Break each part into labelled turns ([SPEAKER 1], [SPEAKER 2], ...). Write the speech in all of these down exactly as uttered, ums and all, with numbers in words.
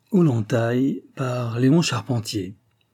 [SPEAKER 1] Ollantay par Léon Charpentier.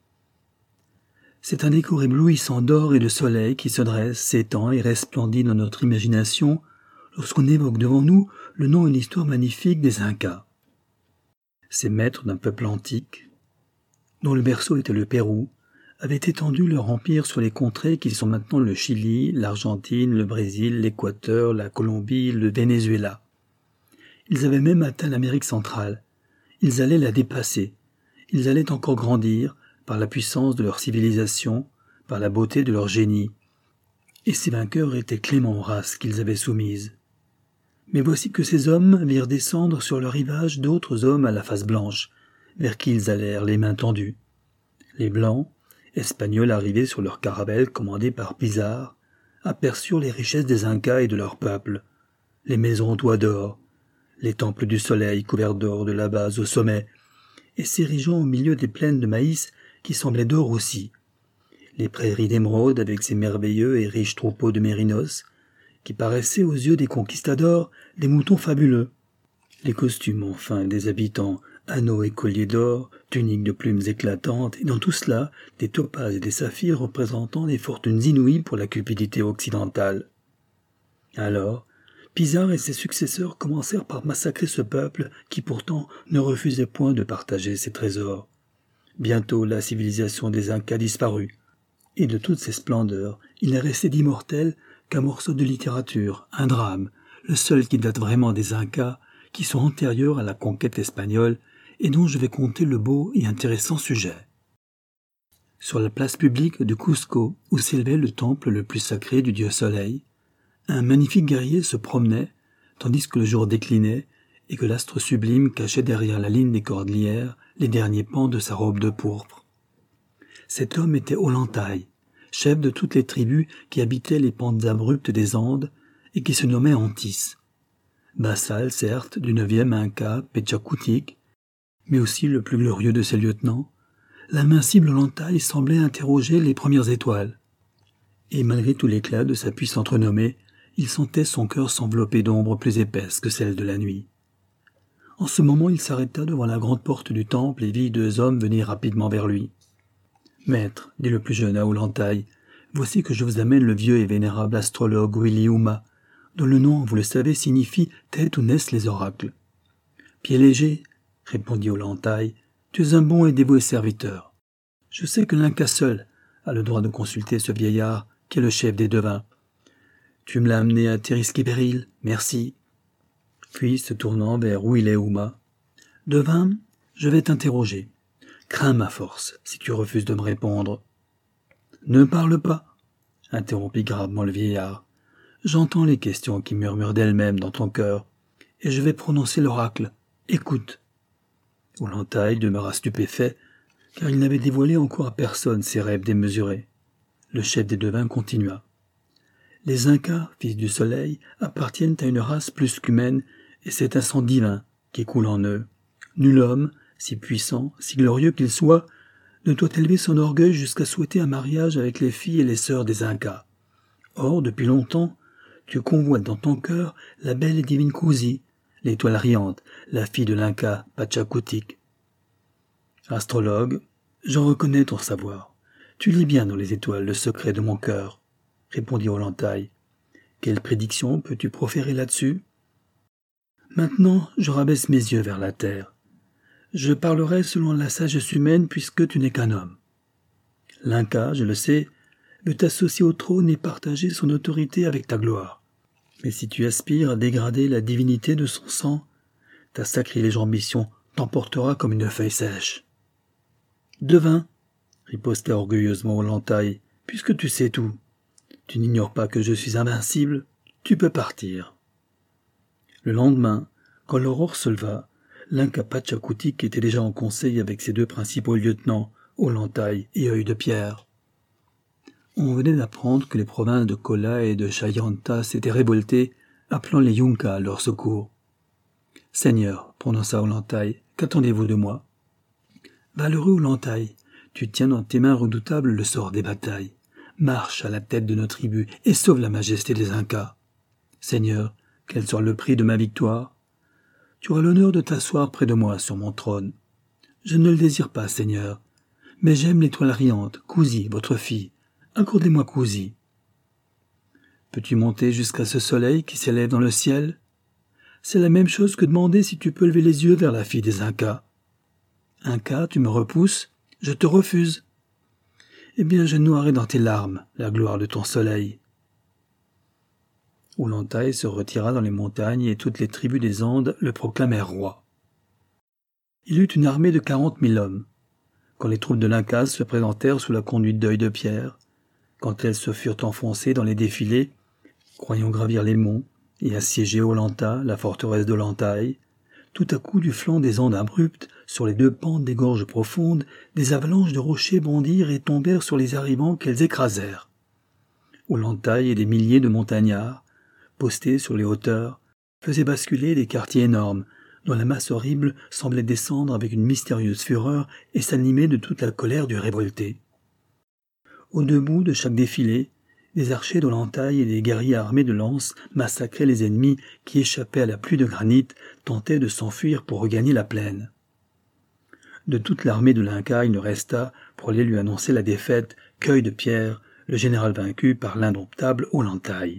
[SPEAKER 1] C'est un décor éblouissant d'or et de soleil qui se dresse, s'étend et resplendit dans notre imagination lorsqu'on évoque devant nous le nom et l'histoire magnifique des Incas. Ces maîtres d'un peuple antique, dont le berceau était le Pérou, avaient étendu leur empire sur les contrées qui sont maintenant le Chili, l'Argentine, le Brésil, l'Équateur, la Colombie, le Venezuela. Ils avaient même atteint l'Amérique centrale. Ils allaient la dépasser. Ils allaient encore grandir par la puissance de leur civilisation, par la beauté de leur génie. Et ces vainqueurs étaient cléments aux races qu'ils avaient soumises. Mais voici que ces hommes virent descendre sur le rivage d'autres hommes à la face blanche, vers qui ils allèrent les mains tendues. Les Blancs, Espagnols arrivés sur leur caravelle commandée par Pizarre, aperçurent les richesses des Incas et de leur peuple, les maisons aux toits d'or, les temples du soleil couverts d'or de la base au sommet, et s'érigeant au milieu des plaines de maïs qui semblaient d'or aussi, les prairies d'émeraude avec ses merveilleux et riches troupeaux de mérinos, qui paraissaient aux yeux des conquistadors des moutons fabuleux, les costumes enfin des habitants, anneaux et colliers d'or, tuniques de plumes éclatantes, et dans tout cela, des topazes et des saphirs représentant des fortunes inouïes pour la cupidité occidentale. Alors, Pizarre et ses successeurs commencèrent par massacrer ce peuple qui pourtant ne refusait point de partager ses trésors. Bientôt la civilisation des Incas disparut, et de toutes ses splendeurs, il n'est resté d'immortel qu'un morceau de littérature, un drame, le seul qui date vraiment des Incas, qui sont antérieurs à la conquête espagnole et dont je vais conter le beau et intéressant sujet. Sur la place publique de Cusco, où s'élevait le temple le plus sacré du dieu Soleil, un magnifique guerrier se promenait, tandis que le jour déclinait et que l'astre sublime cachait derrière la ligne des cordillères les derniers pans de sa robe de pourpre. Cet homme était Ollantay, chef de toutes les tribus qui habitaient les pentes abruptes des Andes et qui se nommait Antis. Vassal, certes, du neuvième Inca, Pachakutik, mais aussi le plus glorieux de ses lieutenants, l'invincible Ollantay semblait interroger les premières étoiles. Et malgré tout l'éclat de sa puissante renommée, il sentait son cœur s'envelopper d'ombres plus épaisses que celles de la nuit. En ce moment, il s'arrêta devant la grande porte du temple et vit deux hommes venir rapidement vers lui. « Maître, dit le plus jeune à Ollantay, voici que je vous amène le vieux et vénérable astrologue Wiliuma, dont le nom, vous le savez, signifie « tête où naissent les oracles ». « Pied léger, répondit Ollantay, tu es un bon et dévoué serviteur. Je sais que l'Inca seul a le droit de consulter ce vieillard qui est le chef des devins. Tu me l'as amené à tes risques et périls, merci. » Puis, se tournant vers Wiliuma, « Devin, je vais t'interroger. Crains ma force, si tu refuses de me répondre. »« Ne parle pas, » interrompit gravement le vieillard. « J'entends les questions qui murmurent d'elles-mêmes dans ton cœur, et je vais prononcer l'oracle. Écoute. » Ollantay demeura stupéfait, car il n'avait dévoilé encore à personne ses rêves démesurés. Le chef des devins continua. « Les Incas, fils du soleil, appartiennent à une race plus qu'humaine, et c'est un sang divin qui coule en eux. Nul homme, si puissant, si glorieux qu'il soit, ne doit élever son orgueil jusqu'à souhaiter un mariage avec les filles et les sœurs des Incas. Or, depuis longtemps, tu convoites dans ton cœur la belle et divine Cusi, l'étoile riante, la fille de l'Inca Pachakutik. Astrologue, j'en reconnais ton savoir. Tu lis bien dans les étoiles le secret de mon cœur, répondit Ollantay. Quelle prédiction peux-tu proférer là-dessus? Maintenant, je rabaisse mes yeux vers la terre. Je parlerai selon la sagesse humaine puisque tu n'es qu'un homme. L'Inca, je le sais, veut t'associer au trône et partager son autorité avec ta gloire. Mais si tu aspires à dégrader la divinité de son sang, ta sacrilège ambition t'emportera comme une feuille sèche. Devin, riposta orgueilleusement Ollantay, puisque tu sais tout, tu n'ignores pas que je suis invincible, tu peux partir. Le lendemain, quand l'aurore se leva, l'Inca Pachakutik était déjà en conseil avec ses deux principaux lieutenants, Ollantay et Œil de Pierre. On venait d'apprendre que les provinces de Colla et de Chayanta s'étaient révoltées, appelant les Yunkas à leur secours. « Seigneur, prononça Ollantay, qu'attendez-vous de moi ?»« Valeureux Ollantay, tu tiens dans tes mains redoutables le sort des batailles. Marche à la tête de nos tribus et sauve la majesté des Incas. Seigneur, quel soit le prix de ma victoire? Tu auras l'honneur de t'asseoir près de moi sur mon trône. Je ne le désire pas, Seigneur, mais j'aime l'étoile riante, Kusi, votre fille. Accordez-moi Kusi. Peux-tu monter jusqu'à ce soleil qui s'élève dans le ciel? C'est la même chose que demander si tu peux lever les yeux vers la fille des Incas. Inca, tu me repousses, je te refuse. Eh bien, je noierai dans tes larmes la gloire de ton soleil. Ollantay se retira dans les montagnes et toutes les tribus des Andes le proclamèrent roi. Il eut une armée de quarante mille hommes. Quand les troupes de l'Inca se présentèrent sous la conduite d'Œil de Pierre, quand elles se furent enfoncées dans les défilés, croyant gravir les monts et assiéger Ollanta, la forteresse d'Ollantay, tout à coup du flanc des Andes abruptes, sur les deux pentes des gorges profondes, des avalanches de rochers bondirent et tombèrent sur les arrivants qu'elles écrasèrent. Ollantay et des milliers de montagnards, postés sur les hauteurs, faisaient basculer des quartiers énormes, dont la masse horrible semblait descendre avec une mystérieuse fureur et s'animer de toute la colère du révolté. Au debout de chaque défilé, des archers d'Ollantay et des guerriers armés de lances massacraient les ennemis qui échappaient à la pluie de granit, tentaient de s'enfuir pour regagner la plaine. De toute l'armée de l'Inca, il ne resta, pour aller lui annoncer la défaite, qu'Œil de Pierre, le général vaincu par l'indomptable Ollantay.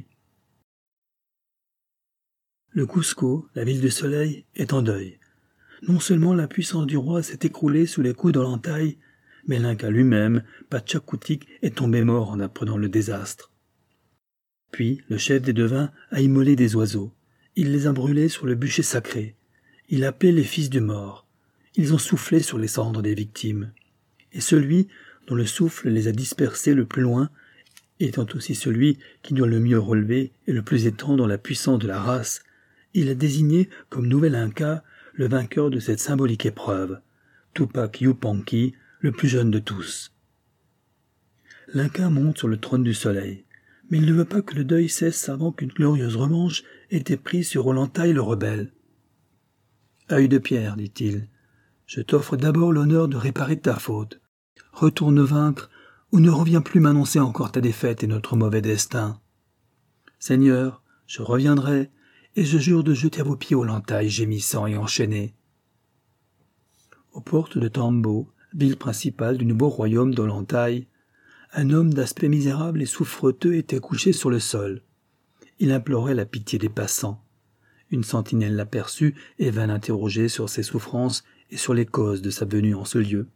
[SPEAKER 1] Le Cusco, la ville du soleil, est en deuil. Non seulement la puissance du roi s'est écroulée sous les coups d'Ollantay, mais l'Inca lui-même, Pachacutic, est tombé mort en apprenant le désastre. Puis, le chef des devins a immolé des oiseaux. Il les a brûlés sur le bûcher sacré. Il a appelé les fils du mort. Ils ont soufflé sur les cendres des victimes. Et celui dont le souffle les a dispersés le plus loin, étant aussi celui qui doit le mieux relever et le plus étendre la puissance de la race, il a désigné comme nouvel Inca le vainqueur de cette symbolique épreuve, Tupac Yupanqui, le plus jeune de tous. L'Inca monte sur le trône du soleil, mais il ne veut pas que le deuil cesse avant qu'une glorieuse revanche ait été prise sur Ollantay le rebelle. « Œil de Pierre, dit-il, je t'offre d'abord l'honneur de réparer ta faute. Retourne vaincre ou ne reviens plus m'annoncer encore ta défaite et notre mauvais destin. Seigneur, je reviendrai, et je jure de jeter à vos pieds Ollantay gémissant et enchaîné. » Aux portes de Tambo, ville principale du nouveau royaume d'Ollantay, un homme d'aspect misérable et souffreteux était couché sur le sol. Il implorait la pitié des passants. Une sentinelle l'aperçut et vint l'interroger sur ses souffrances et sur les causes de sa venue en ce lieu.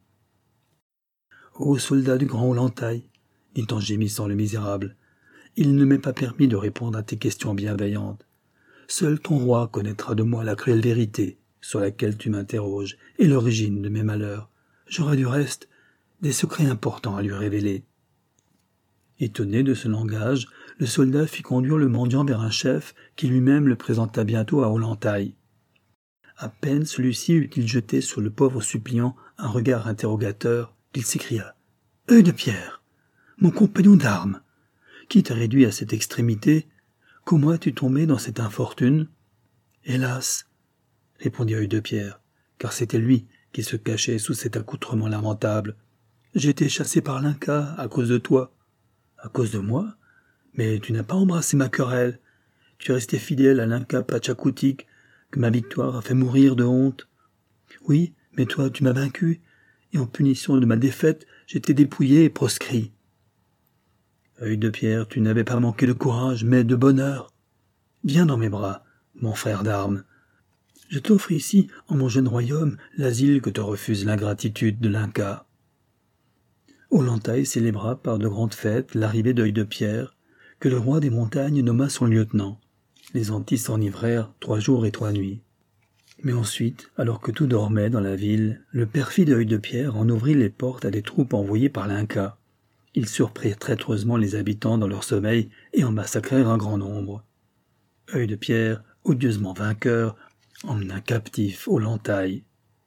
[SPEAKER 1] « Ô soldat du grand Ollantay, dit en gémissant le misérable, il ne m'est pas permis de répondre à tes questions bienveillantes. Seul ton roi connaîtra de moi la cruelle vérité sur laquelle tu m'interroges et l'origine de mes malheurs. J'aurai du reste des secrets importants à lui révéler. » Étonné de ce langage, le soldat fit conduire le mendiant vers un chef qui lui-même le présenta bientôt à Ollantay. À peine celui-ci eut-il jeté sur le pauvre suppliant un regard interrogateur qu'il s'écria « Œil de Pierre, mon compagnon d'armes, qui t'a réduit à cette extrémité? Comment es-tu tombé dans cette infortune ?»« Hélas !» répondit Œil de Pierre, car c'était lui qui se cachait sous cet accoutrement lamentable. « J'ai été chassé par l'Inca à cause de toi. »« À cause de moi? Mais tu n'as pas embrassé ma querelle. Tu es resté fidèle à l'Inca Pachacutic, que ma victoire a fait mourir de honte. Oui, mais toi tu m'as vaincu, et en punition de ma défaite, j'étais dépouillé et proscrit. Œil de Pierre, tu n'avais pas manqué de courage, mais de bonheur. Viens dans mes bras, mon frère d'armes. Je t'offre ici, en mon jeune royaume, l'asile que te refuse l'ingratitude de l'Inca. » Ollantay célébra par de grandes fêtes l'arrivée d'Œil de Pierre, que le roi des montagnes nomma son lieutenant. Les Antilles s'enivrèrent trois jours et trois nuits. Mais ensuite, alors que tout dormait dans la ville, le perfide Œil de Pierre en ouvrit les portes à des troupes envoyées par l'Inca. Ils surprirent traîtreusement les habitants dans leur sommeil et en massacrèrent un grand nombre. Œil de Pierre, odieusement vainqueur, emmena captif Ollantay.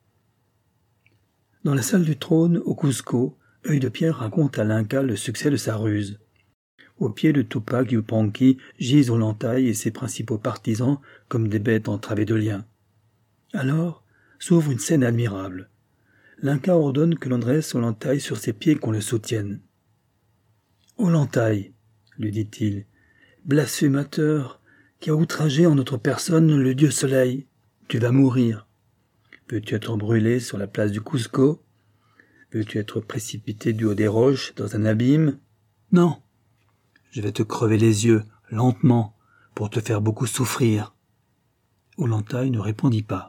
[SPEAKER 1] Dans la salle du trône, au Cusco, Œil de Pierre raconte à l'Inca le succès de sa ruse. Au pied de Tupac Yupanqui gisent Ollantay et ses principaux partisans comme des bêtes entravées de liens. Alors s'ouvre une scène admirable. L'Inca ordonne que l'on dresse Ollantay sur ses pieds et qu'on le soutienne. « Ollantay, lui dit-il, blasphémateur, qui a outragé en notre personne le dieu soleil, tu vas mourir. Veux-tu être brûlé sur la place du Cusco? Veux-tu être précipité du haut des roches dans un abîme? Non. Je vais te crever les yeux, lentement, pour te faire beaucoup souffrir. Ollantay ne répondit pas.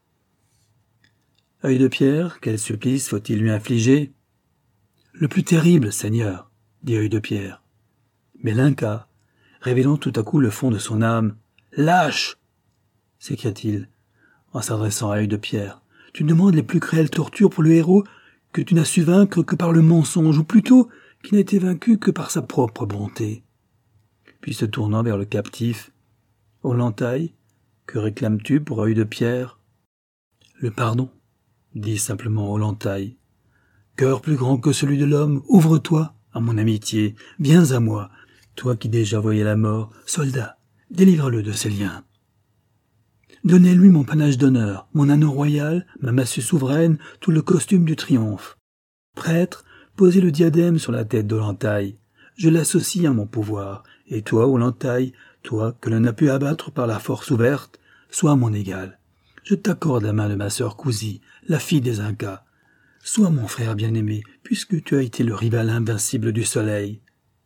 [SPEAKER 1] Œil de Pierre, quel supplice faut-il lui infliger? Le plus terrible, Seigneur, dit Œil de Pierre. Mais l'Inca, révélant tout à coup le fond de son âme, lâche! S'écria-t-il, en s'adressant à Œil de Pierre. Tu demandes les plus cruelles tortures pour le héros que tu n'as su vaincre que par le mensonge, ou plutôt qui n'a été vaincu que par sa propre bonté. Puis se tournant vers le captif, Ollantay, que réclames-tu pour Œil de Pierre? Le pardon, dit simplement Ollantay. Cœur plus grand que celui de l'homme, ouvre-toi à mon amitié, viens à moi, toi qui déjà voyais la mort, soldat, délivre-le de ses liens. Donnez-lui mon panache d'honneur, mon anneau royal, ma massue souveraine, tout le costume du triomphe. Prêtre, posez le diadème sur la tête d'Ollantay. Je l'associe à mon pouvoir, et toi, Ollantay, toi que l'on a pu abattre par la force ouverte, sois mon égal. Je t'accorde la main de ma sœur Cusi, la fille des Incas. Sois mon frère bien-aimé, puisque tu as été le rival invincible du soleil.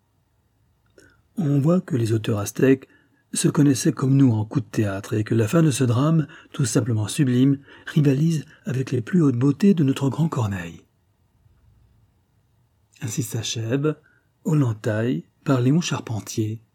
[SPEAKER 1] On voit que les auteurs aztèques se connaissaient comme nous en coups de théâtre, et que la fin de ce drame, tout simplement sublime, rivalise avec les plus hautes beautés de notre grand Corneille. Ainsi s'achève Ollantay par Léon Charpentier.